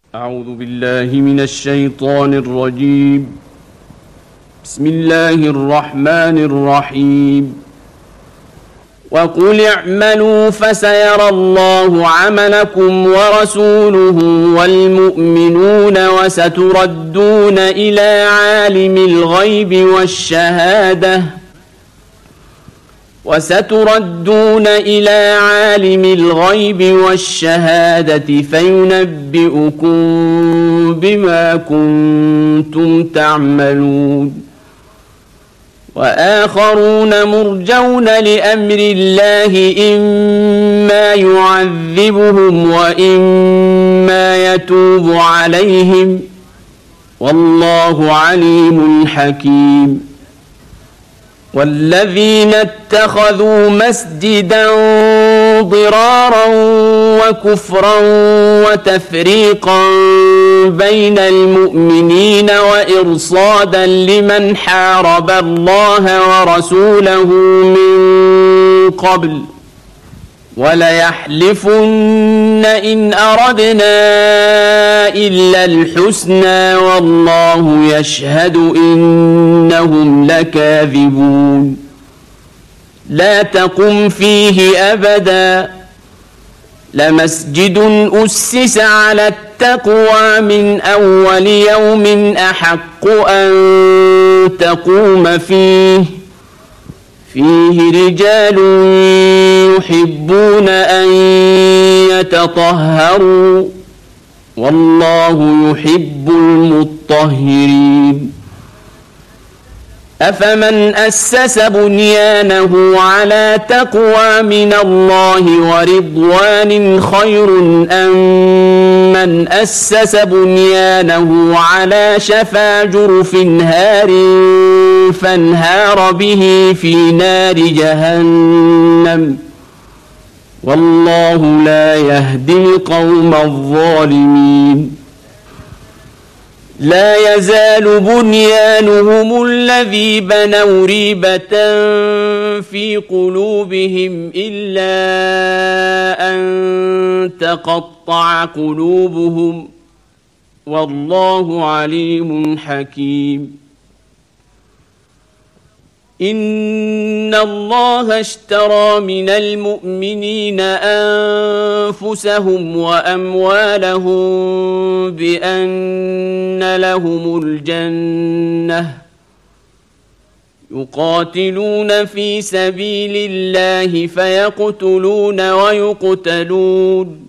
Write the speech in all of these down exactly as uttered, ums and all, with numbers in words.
أعوذ بالله من الشيطان الرجيم. بسم الله الرحمن الرحيم. وقل اعملوا فسيرى الله عملكم ورسوله والمؤمنون وستردون إلى عالم الغيب والشهادة وستردون إلى عالم الغيب والشهادة فينبئكم بما كنتم تعملون. وآخرون مرجون لأمر الله إما يعذبهم وإما يتوب عليهم والله عليم حكيم. والذين اتخذوا مسجدا ضرارا وكفرا وتفريقا بين المؤمنين وإرصادا لمن حارب الله ورسوله من قبل وليحلفن إن أردنا إلا الحسنى والله يشهد إنهم لكاذبون. لا تقم فيه أبدا لمسجد أسس على التقوى من أول يوم أحق أن تقوم فيه فيه رجال يحبون أن يتطهروا والله يحب المطهرين. أفمن أسس بنيانه على تقوى من الله ورضوان خير أم من أسس بنيانه على شفا جرف هار فانهار به في نار جهنم والله لا يهدي القوم الظالمين. لا يزال بنيانهم الذي بنوا ريبة في قلوبهم إلا أن تقطع قلوبهم والله عليم حكيم. إن الله اشترى من المؤمنين أنفسهم وأموالهم بأن لهم الجنة يقاتلون في سبيل الله فيقتلون ويقتلون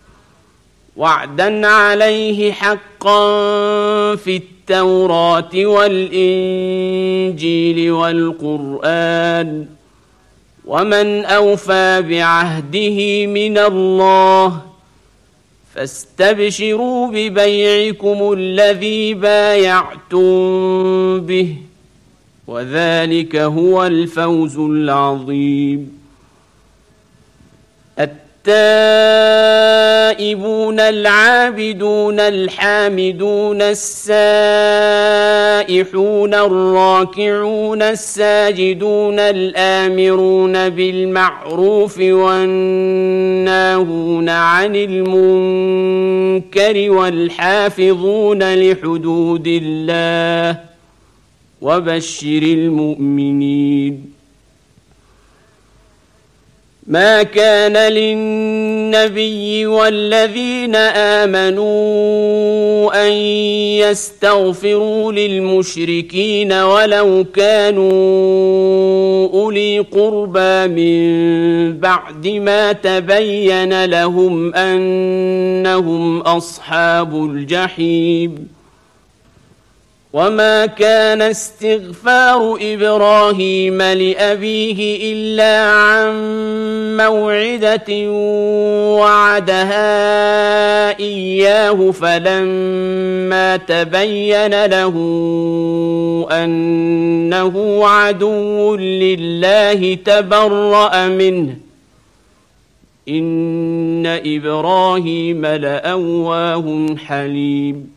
وعدا عليه حقا في التوراة والإنجيل والقرآن ومن أوفى بعهده من الله فاستبشروا ببيعكم الذي بايعتم به وذلك هو الفوز العظيم. التائبون العابدون الحامدون السائحون الراكعون الساجدون الآمرون بالمعروف والناهون عن المنكر والحافظون لحدود الله وبشر المؤمنين. ما كان للنبي والذين آمنوا أن يستغفروا للمشركين ولو كانوا أولي قربى من بعد ما تبين لهم أنهم أصحاب الجحيم. وما كان استغفار إبراهيم لأبيه إلا عن موعدة وعدها إياه فلما تبين له أنه عدو لله تبرأ منه إن إبراهيم لأواه حليم.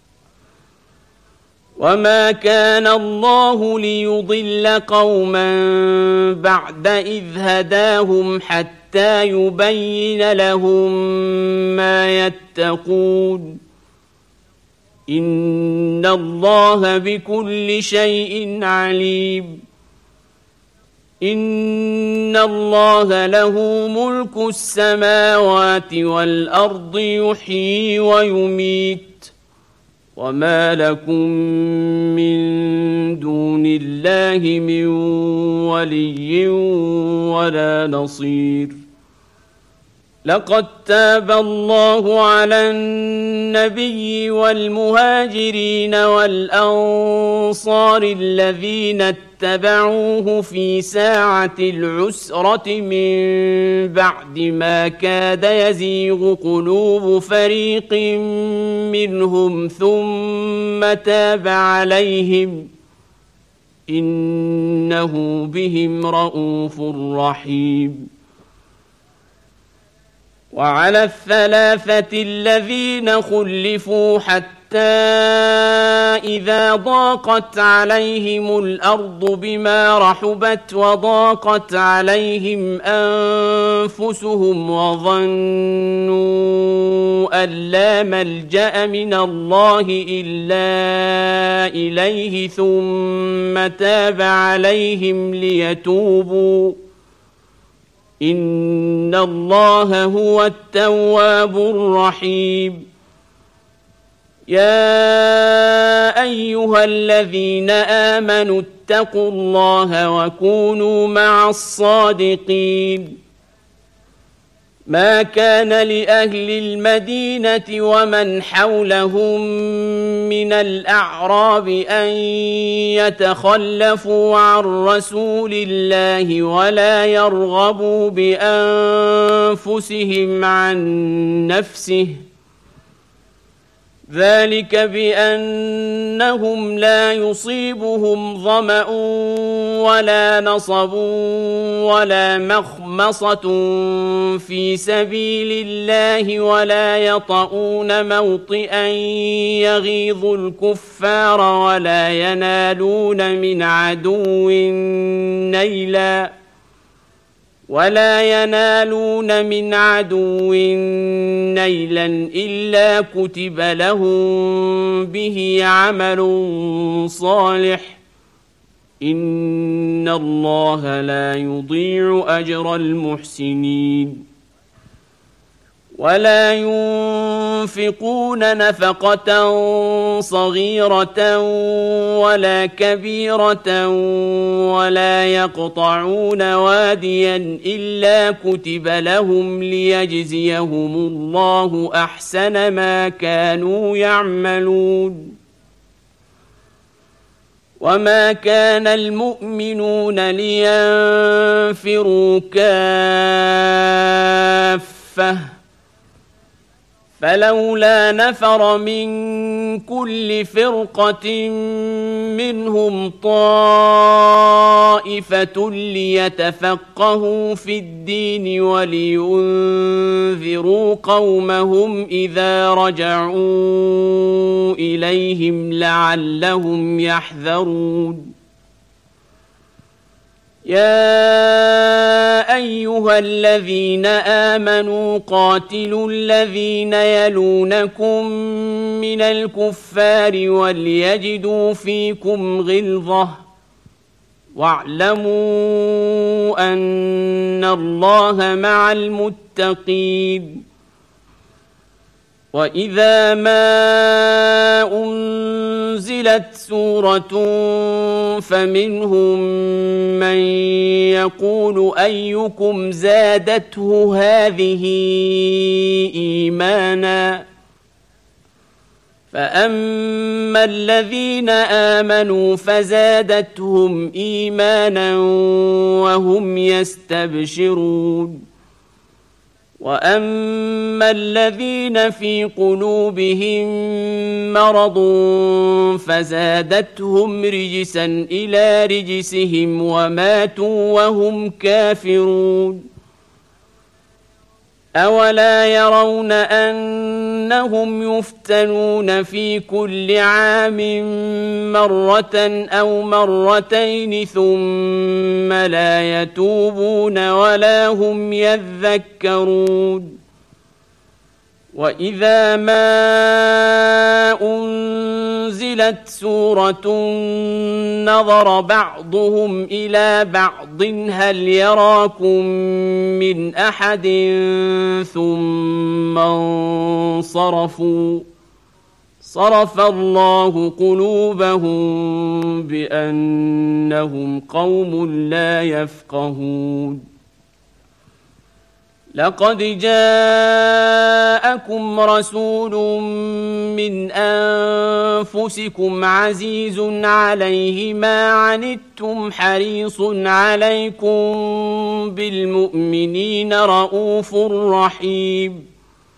وما كان الله ليضل قوما بعد إذ هداهم حتى يبين لهم ما يتقون إن الله بكل شيء عليم إن الله له ملك السماوات والأرض يحيي ويميت وما لكم من دون الله من ولي ولا نصير لقد تاب الله على النبي والمهاجرين والأنصار الذين اتبعوه في ساعة العسرة من بعد ما كاد يزيغ قلوب فريق منهم ثم تاب عليهم إنه بهم رءوف رحيم وعلى الثلاثة الذين خلفوا حتى إذا ضاقت عليهم الأرض بما رحبت وضاقت عليهم أنفسهم وظنوا أن لا ملجأ من الله إلا إليه ثم تاب عليهم ليتوبوا إن الله هو التواب الرحيم يا أيها الذين آمنوا اتقوا الله وكونوا مع الصادقين ما كان لأهل المدينة ومن حولهم من الأعراب أن يتخلفوا عن رسول الله ولا يرغبوا بأنفسهم عن نفسه ذلك بأنهم لا يصيبهم ظمأ ولا نصب ولا مخمصة في سبيل الله ولا يطؤون موطئا يغيظ الكفار ولا ينالون من عدو نيلا ولا ينالون من عدو نيلا إلا كتب لهم به عمل صالح إن الله لا يضيع أجر المحسنين ولا ينفقون نفقة صغيرة ولا كبيرة ولا يقطعون واديا إلا كتب لهم ليجزيهم الله أحسن ما كانوا يعملون وما كان المؤمنون لينفروا كافة فلولا نفر من كل فرقة منهم طائفة ليتفقهوا في الدين ولينذروا قومهم إذا رجعوا إليهم لعلهم يحذرون يا أيها الذين آمنوا قاتلوا الذين يلونكم من الكفار وليجدوا فيكم غلظة واعلموا أن الله مع المتقين وإذا ما أنزلت سورة فمنهم من يقول أيكم زادته هذه إيمانا فأما الذين آمنوا فزادتهم إيمانا وهم يستبشرون وأما الذين في قلوبهم مرض فزادتهم رجسا إلى رجسهم وماتوا وهم كافرون أولا يرون أنهم يفتنون في كل عام مرة أو مرتين ثم لا يتوبون ولا هم يذكرون وإذا ما أنزلت أنزلت سورة نظر بعضهم إلى بعض هل يراكم من أحد ثم انصرفوا صرف الله قلوبهم بأنهم قوم لا يفقهون لقد جاءكم رسول من أنفسكم عزيز عليه ما عنتم حريص عليكم بالمؤمنين رؤوف رحيم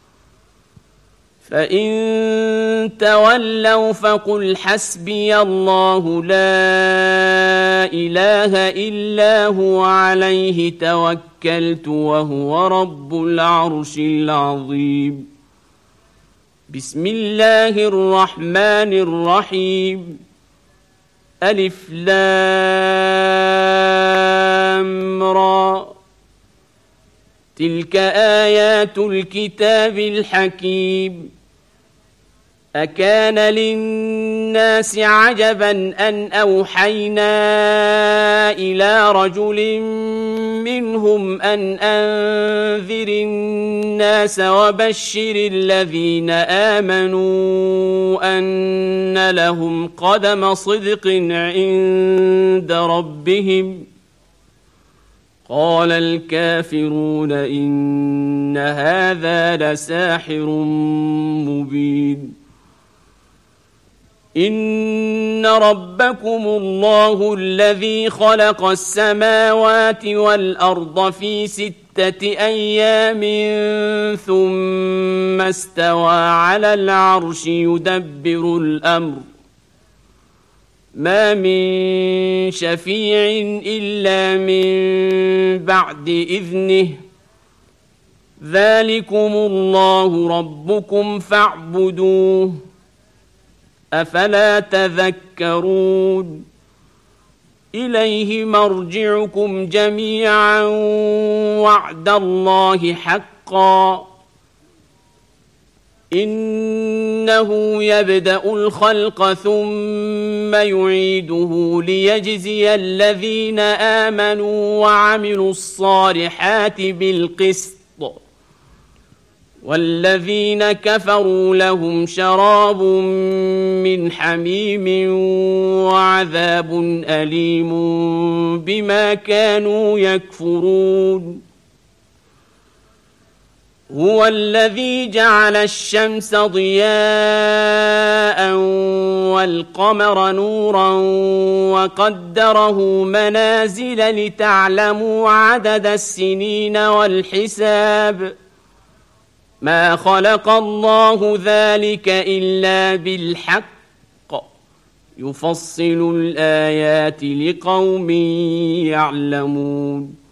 فإن تولوا فقل حسبي الله لا إله إلا هو عليه توكلت وهو رب العرش العظيم بسم الله الرحمن الرحيم ألف لام را تلك آيات الكتاب الحكيم أكان للناس عجبا أن أوحينا إلى رجل منهم أن أنذر الناس وبشر الذين آمنوا أن لهم قدم صدق عند ربهم قال الكافرون إن هذا لساحر مبين إن ربكم الله الذي خلق السماوات والأرض في ستة أيام ثم استوى على العرش يدبر الأمر ما من شفيع إلا من بعد إذنه ذلكم الله ربكم فاعبدوه أفلا تذكرون إليه مرجعكم جميعا وعد الله حقا إنه يبدأ الخلق ثم يعيده ليجزي الذين آمنوا وعملوا الصالحات بالقسط والذين كفروا لهم شراب من حميم وعذاب أليم بما كانوا يكفرون هو الذي جعل الشمس ضياء والقمر نورا وقدره منازل لتعلموا عدد السنين والحساب ما خلق الله ذلك إلا بالحق يفصل الآيات لقوم يعلمون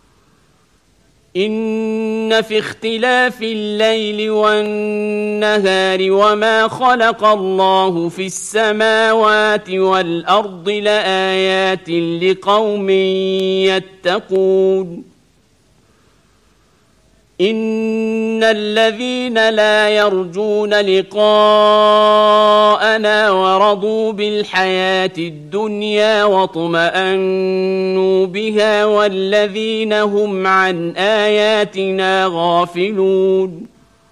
إن في اختلاف الليل والنهار وما خلق الله في السماوات والأرض لآيات لقوم يتقون إن الذين لا يرجون لقاءنا ورضوا بالحياة الدنيا واطمأنوا بها والذين هم عن آياتنا غافلون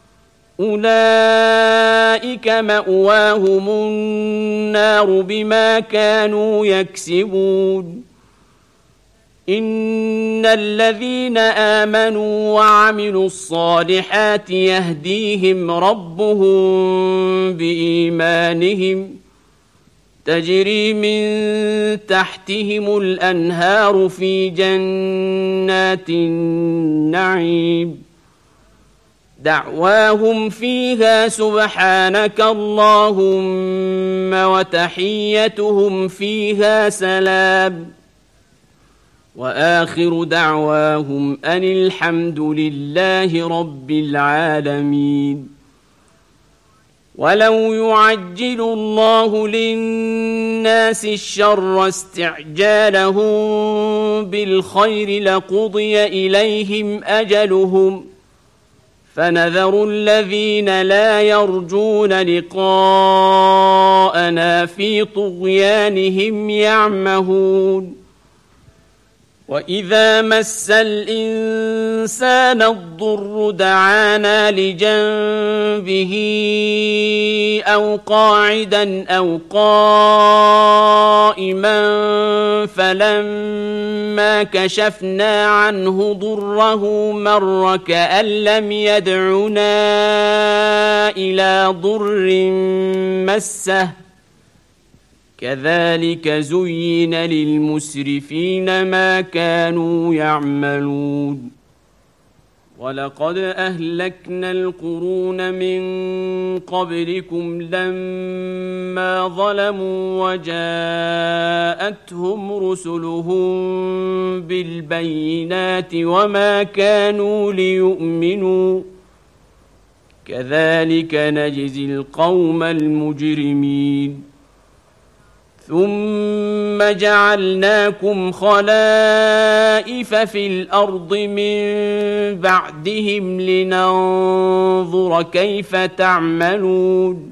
أولئك مأواهم النار بما كانوا يكسبون إن الذين آمنوا وعملوا الصالحات يهديهم ربهم بإيمانهم تجري من تحتهم الأنهار في جنات النعيم دعواهم فيها سبحانك اللهم وتحيتهم فيها سلام وآخر دعواهم أن الحمد لله رب العالمين ولو يعجل الله للناس الشر استعجالهم بالخير لقضي إليهم أجلهم فنذر الذين لا يرجون لقاءنا في طغيانهم يعمهون وإذا مس الإنسان الضر دعانا لجنبه أو قاعدا أو قائما فلما كشفنا عنه ضره مر كأن لم يدعنا إلى ضر مسه كذلك زين للمسرفين ما كانوا يعملون ولقد أهلكنا القرون من قبلكم لما ظلموا وجاءتهم رسلهم بالبينات وما كانوا ليؤمنوا كذلك نجزي القوم المجرمين ثم جعلناكم خلائف في الأرض من بعدهم لننظر كيف تعملون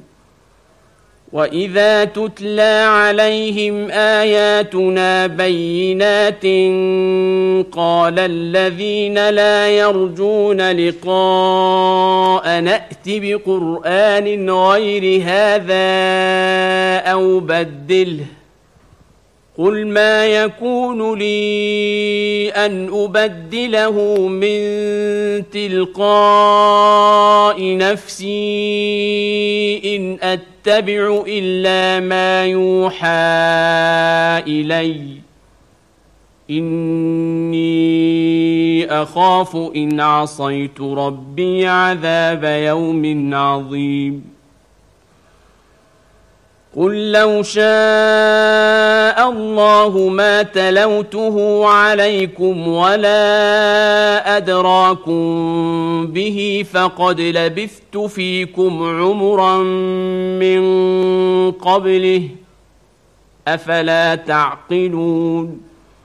وإذا تتلى عليهم آياتنا بينات قال الذين لا يرجون لقاء نأت بقرآن غير هذا أو بدله قل ما يكون لي أن أبدله من تلقاء نفسي إن أتبع إلا ما يوحى إلي إني أخاف إن عصيت ربي عذاب يوم عظيم قل لو شاء الله ما تلوته عليكم ولا أدراكم به فقد لبثت فيكم عمرا من قبله أفلا تعقلون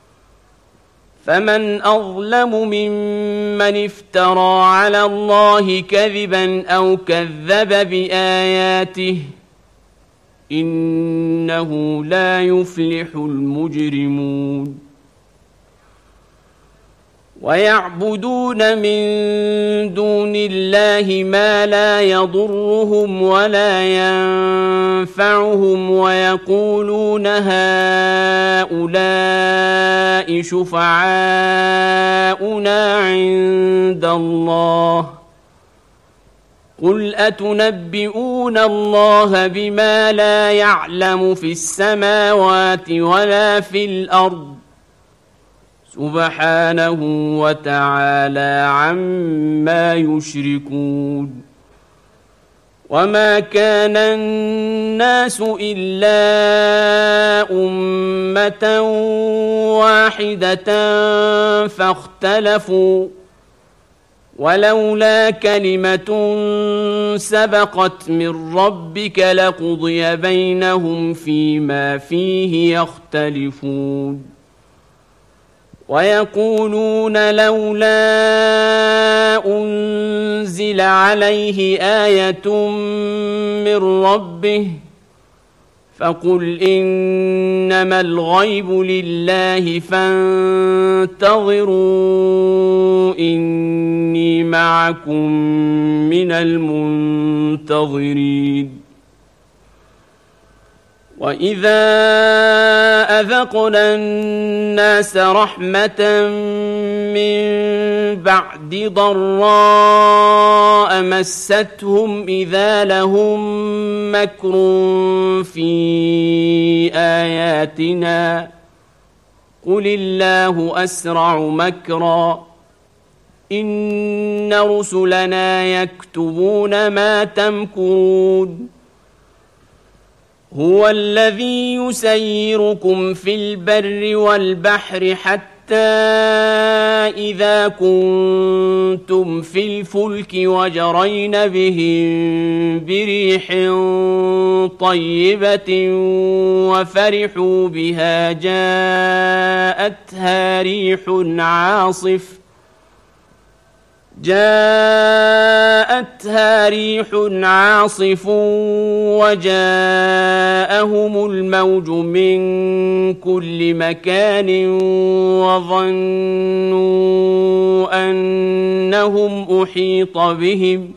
فمن أظلم ممن افترى على الله كذبا أو كذب بآياته إنه لا يفلح المجرمون ويعبدون من دون الله ما لا يضرهم ولا ينفعهم ويقولون هؤلاء شفعاؤنا عند الله قل أتنبئون الله بما لا يعلم في السماوات ولا في الأرض سبحانه وتعالى عما يشركون وما كان الناس إلا أمة واحدة فاختلفوا ولولا كلمة سبقت من ربك لقضي بينهم فيما فيه يختلفون ويقولون لولا أنزل عليه آية من ربه فقل إنما الغيب لله فانتظروا إني معكم من المنتظرين وإذا أذقنا الناس رحمة من بعد ضراء مستهم إذا لهم مكر في آياتنا قل الله أسرع مكرا إن رسلنا يكتبون ما تمكرون هو الذي يسيركم في البر والبحر حتى إذا كنتم في الفلك وجرين بهم بريح طيبة وفرحوا بها جاءتها ريح عاصف جاءتها ريح عاصف وجاءهم الموج من كل مكان وظنوا أنهم أحيط بهم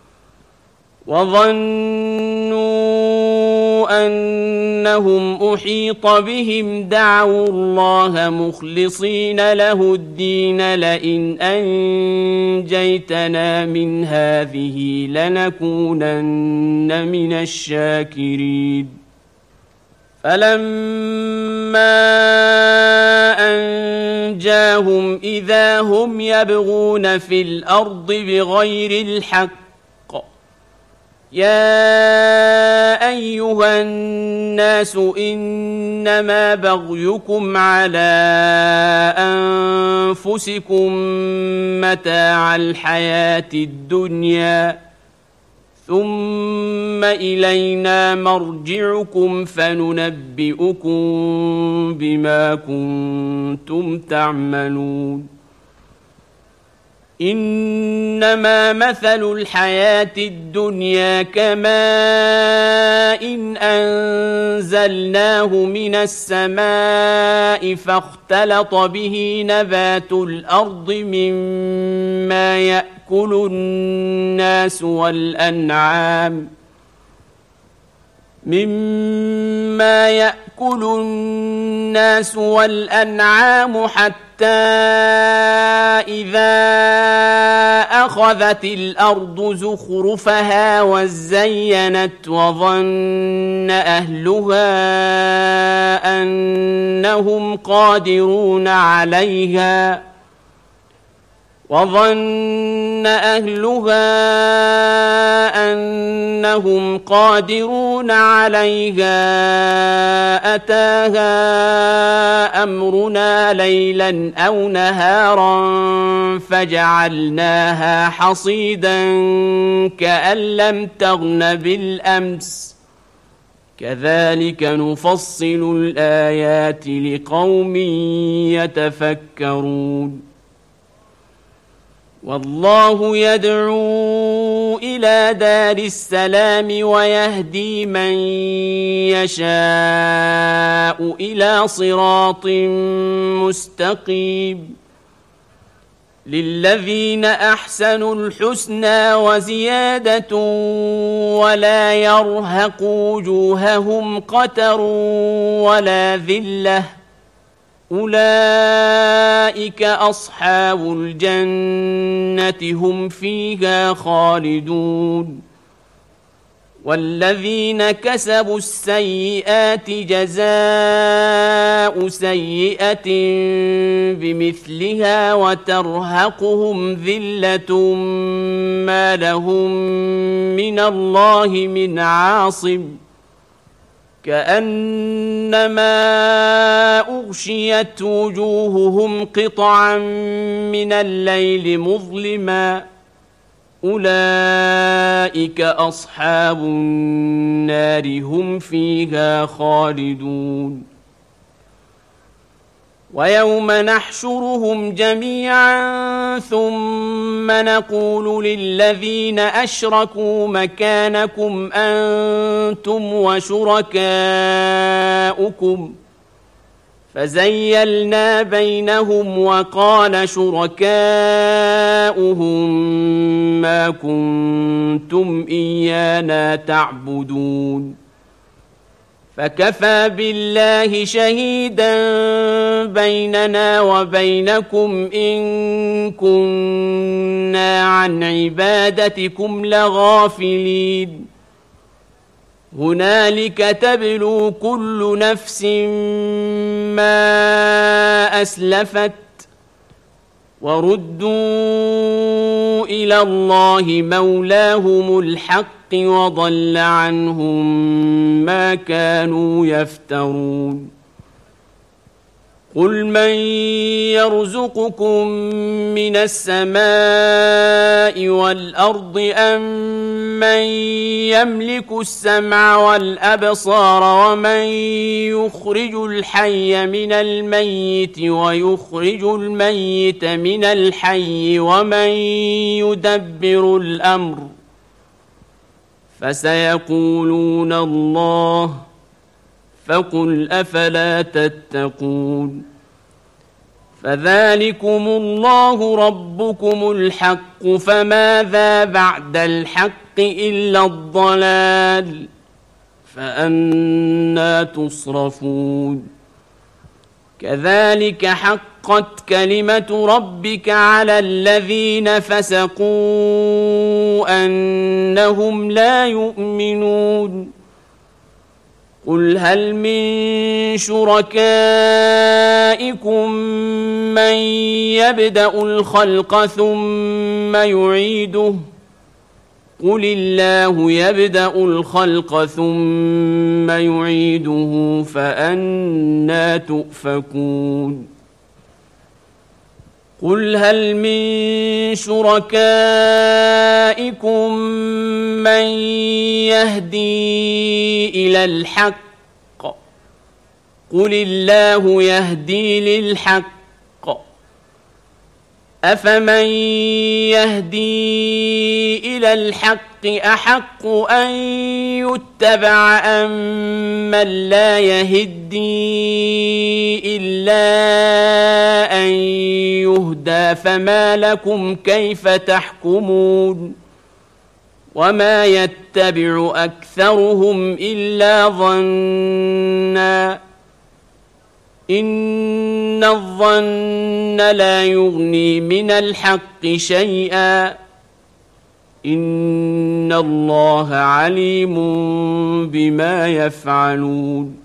وظنوا أنهم أحيط بهم دعوا الله مخلصين له الدين لئن أنجيتنا من هذه لنكونن من الشاكرين فلما أنجاهم إذا هم يبغون في الأرض بغير الحق يا أيها الناس إنما بغيكم على أنفسكم متاع الحياة الدنيا ثم إلينا مرجعكم فننبئكم بما كنتم تعملون إنما مثل الحياة الدنيا كماء إن أنزلناه من السماء فاختلط به نبات الأرض مما يأكل الناس والأنعام مما يأكل الناس والأنعام حتى إذا أخذت الأرض زخرفها وزينت وظن أهلها أنهم قادرون عليها وظن أهلها أنهم قادرون عليها أتاها أمرنا ليلا أو نهارا فجعلناها حصيدا كأن لم تغن بالأمس كذلك نفصل الآيات لقوم يتفكرون والله يدعو إلى دار السلام ويهدي من يشاء إلى صراط مستقيم للذين أحسنوا الحسنى وزيادة ولا يرهق وجوههم قتر ولا ذلة أولئك أصحاب الجنة هم فيها خالدون والذين كسبوا السيئات جزاء سيئة بمثلها وترهقهم ذلة ما لهم من الله من عاصم كأنما أغشيت وجوههم قطعا من الليل مظلما أولئك أصحاب النار هم فيها خالدون ويوم نحشرهم جميعا ثم نقول للذين أشركوا مكانكم أنتم وشركاؤكم فزيلنا بينهم وقال شركاؤهم ما كنتم إيانا تعبدون فكفى بالله شهيدا بيننا وبينكم إن كنا عن عبادتكم لغافلين هنالك تبلو كل نفس ما أسلفت وردوا إلى الله مولاهم الحق وضل عنهم ما كانوا يفترون قل من يرزقكم من السماء والأرض أم من يملك السمع والأبصار ومن يخرج الحي من الميت ويخرج الميت من الحي ومن يدبر الأمر فسيقولون الله فقل أفلا تتقون فذلكم الله ربكم الحق فماذا بعد الحق إلا الضلال فأنى تصرفون كذلك حقت كلمة ربك على الذين فسقوا أنهم لا يؤمنون قل هل من شركائكم من يبدأ الخلق ثم يعيده قل الله يبدأ الخلق ثم يعيده فأنى تؤفكون قل هل من شركائكم من يهدي إلى الحق قل الله يهدي للحق أفمن يهدي إلى الحق أحق أن يتبع أم من لا يهدي إلا أن يهدى فما لكم كيف تحكمون وما يتبع أكثرهم إلا ظنّا إن الظن لا يغني من الحق شيئا إن الله عليم بما يفعلون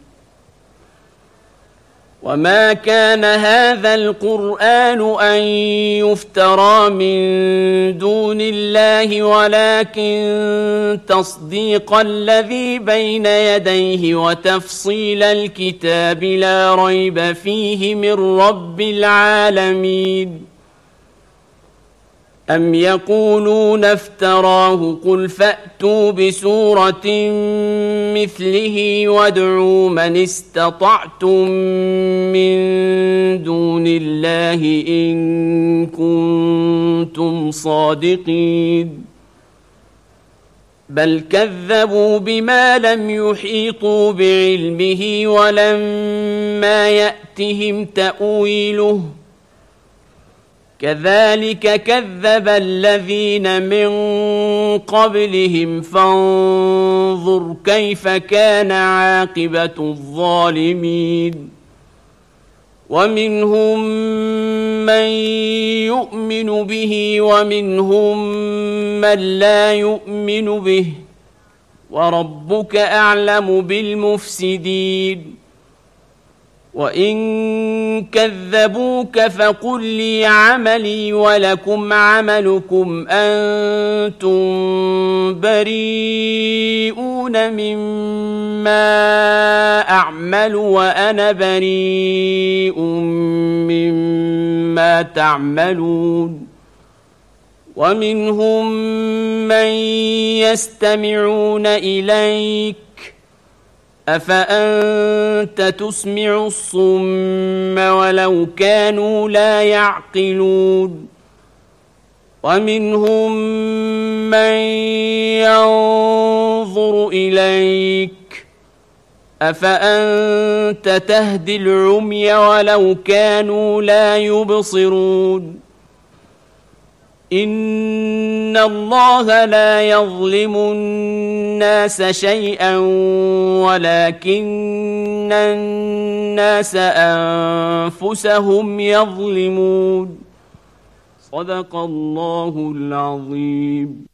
وما كان هذا القرآن أن يفترى من دون الله ولكن تصديق الذي بين يديه وتفصيل الكتاب لا ريب فيه من رب العالمين أم يقولون افتراه قل فأتوا بسورة مثله وادعوا من استطعتم من دون الله إن كنتم صادقين بل كذبوا بما لم يحيطوا بعلمه ولما يأتهم تأويله كذلك كذب الذين من قبلهم فانظر كيف كان عاقبة الظالمين ومنهم من يؤمن به ومنهم من لا يؤمن به وربك أعلم بالمفسدين وإن كذبوك فقل لي عملي ولكم عملكم أنتم بريئون مما أعمل وأنا بريء مما تعملون ومنهم من يستمعون إليك أفأنت تسمع الصم ولو كانوا لا يعقلون ومنهم من ينظر إليك أفأنت تهدي العمي ولو كانوا لا يبصرون إن الله لا يظلم الناس شيئا ولكن الناس أنفسهم يظلمون صدق الله العظيم.